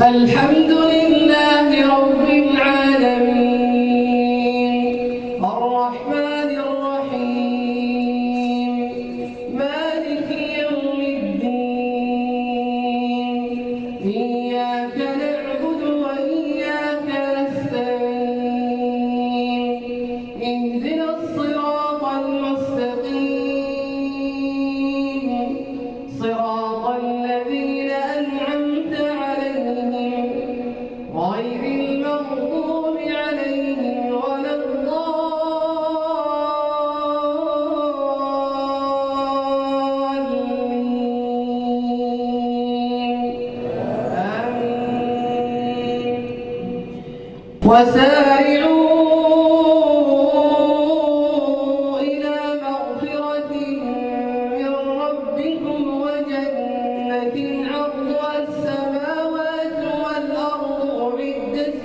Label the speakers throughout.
Speaker 1: الحمد لله رب العالمين الرحمن الرحيم مالك يوم الدين إياك نعبد وإياك نستعين اهدنا الصراط المستقيم صراط الذين أنعمت عليهم غير المغضوب عليهم ولا الضالين آمين. وسارعوا إلى مغفرة من ربكم وجنة عرضها السماوات والأرض أعدت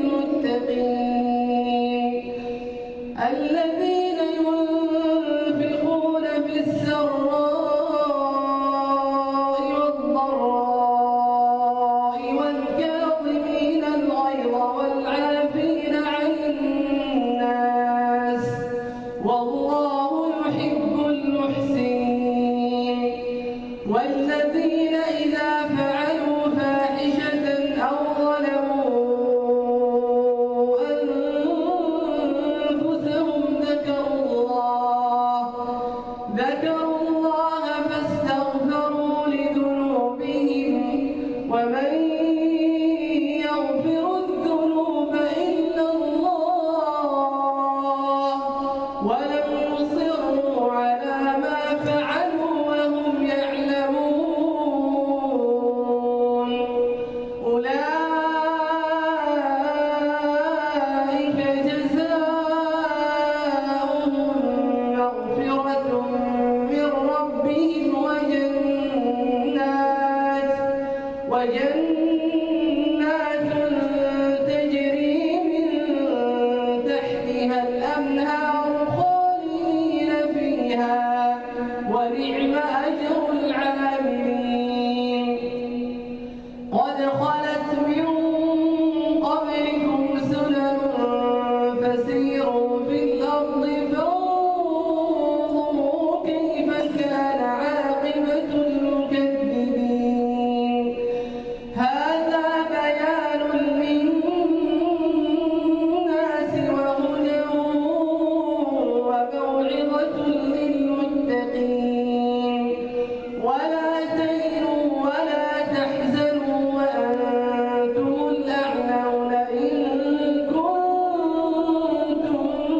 Speaker 1: للمتقين الذين ينفقون في السراء والضراء والكاظمين الغيظ والعافين عن الناس والله يحب المحسنين والذين إذا فعلوا فاحشة أو ظلموا أنفسهم ذكروا الله فاستغفروا لذنوبهم ومن يغفر الذنوب إلا الله ولم يصروا على ما فعلوا وهم يعلمون أولئك جزاؤهم مغفرة من ربهم وجنات تجري من تحتها الأنهار خالدين فيها ونعم أجر العاملين قد خلت من قبلكم سنن فسيروا في الأرض فانظروا كيف كان عاقبة المكذبين هذا بيان للناس وهدى وموعظة للمتقين ولا تهنوا ولا تحزنوا وأنتم الأعلون إن كنتم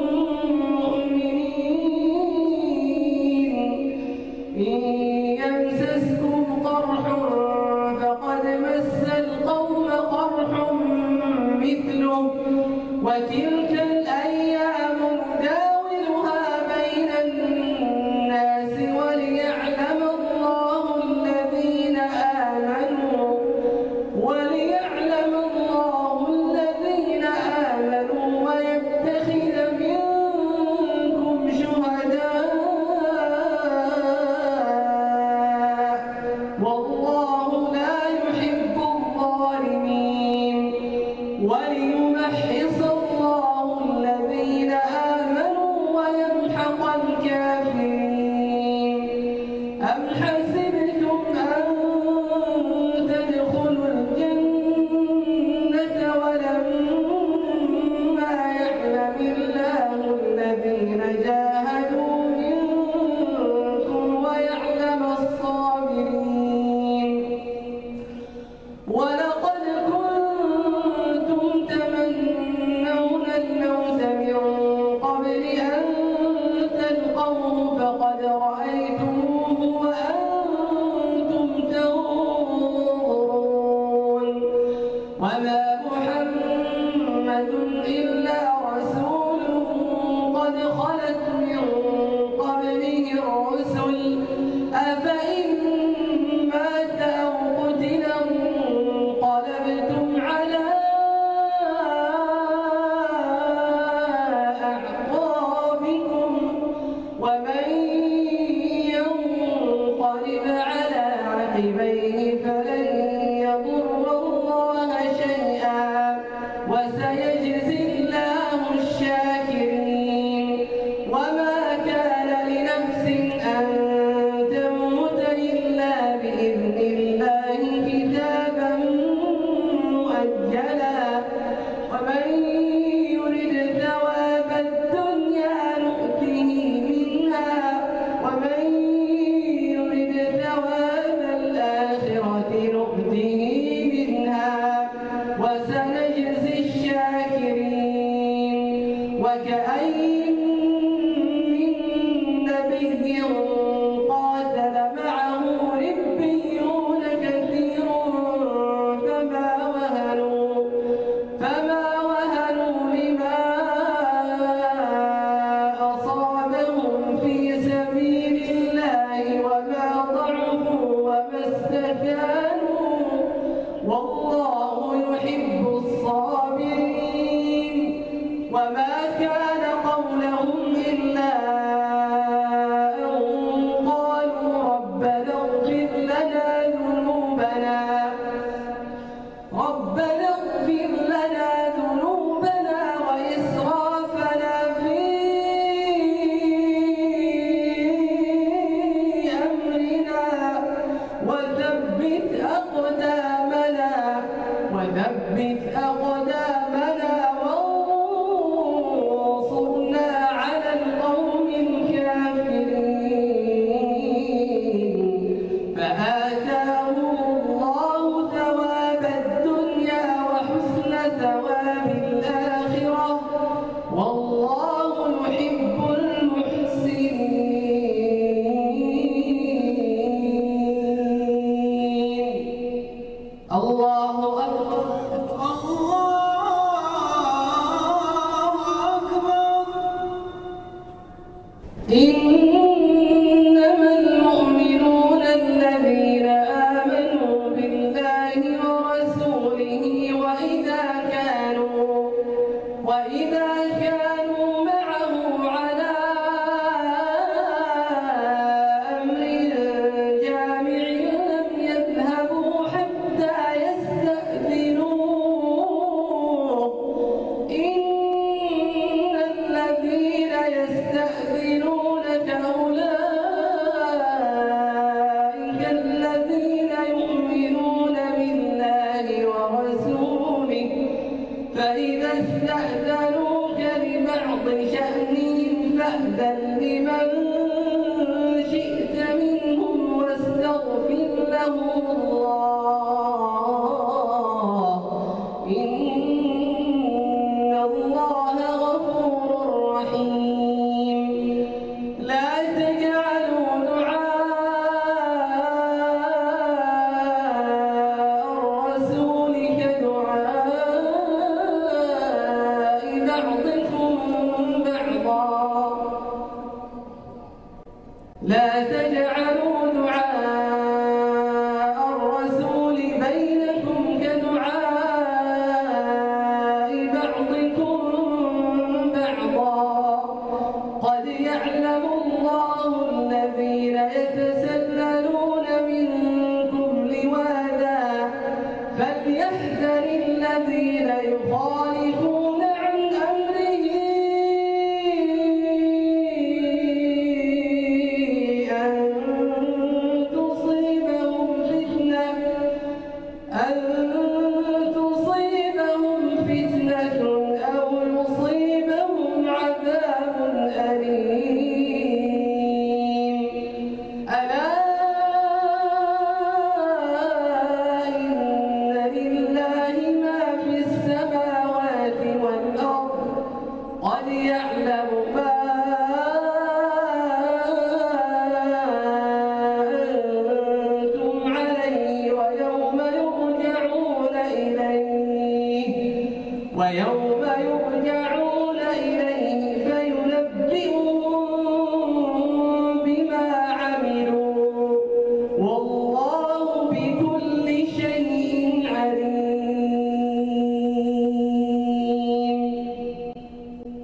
Speaker 1: مؤمنين إن يمسسكم قرح فقد مس القوم قرح مثله وتلك الأيام نداولها بين الناس وليعلم الله الذين آمنوا ويتخذ منكم شهداء والله لا يحب الظالمين وليمحص الله الذين آمنوا ويمحق الكافرين أم حسبتم أن تدخلوا الجنة ولما يعلم الله الذين جاهدوا منكم ويعلم الصابرين ولقد كنتم تمنون الموت من قبل أن تلقوه فقد رأيتموه وأنتم تنظرون وما محمد إلا رسول قد خلت من قبله الرسل أفإن مات أو قتل انقلبتم على أعقابكم ومن ينقلب على عقبيه فلن يضر الله وثبت أقدامنا وانصرنا على القوم الكافرين فآتاهم الله ثواب الدنيا وحسن ثواب الآخرة والله يحب المحسنين. الله أكبر. إنما المؤمنون الذين آمنوا بالله ورسوله وإذا كانوا معه على أمر جامع لم يذهبوا حتى يستأذنوه إن الذين يستأذنونك أولئك الذين يؤمنون بالله ورسوله فإذا استأذنوك لبعض شأنهم فأذن لمن شئت منهم واستغفر لهم الله إن الله غفور رحيم. لا تجعلوا دعاء الرسول كدعاء بعضكم بعضا لا تجعلوا دعاء الرسول بينكم كدعاء بعضكم بعضا قد يعلم الله الذين يتسللون منكم لواذا فليحذر الذين يخالفون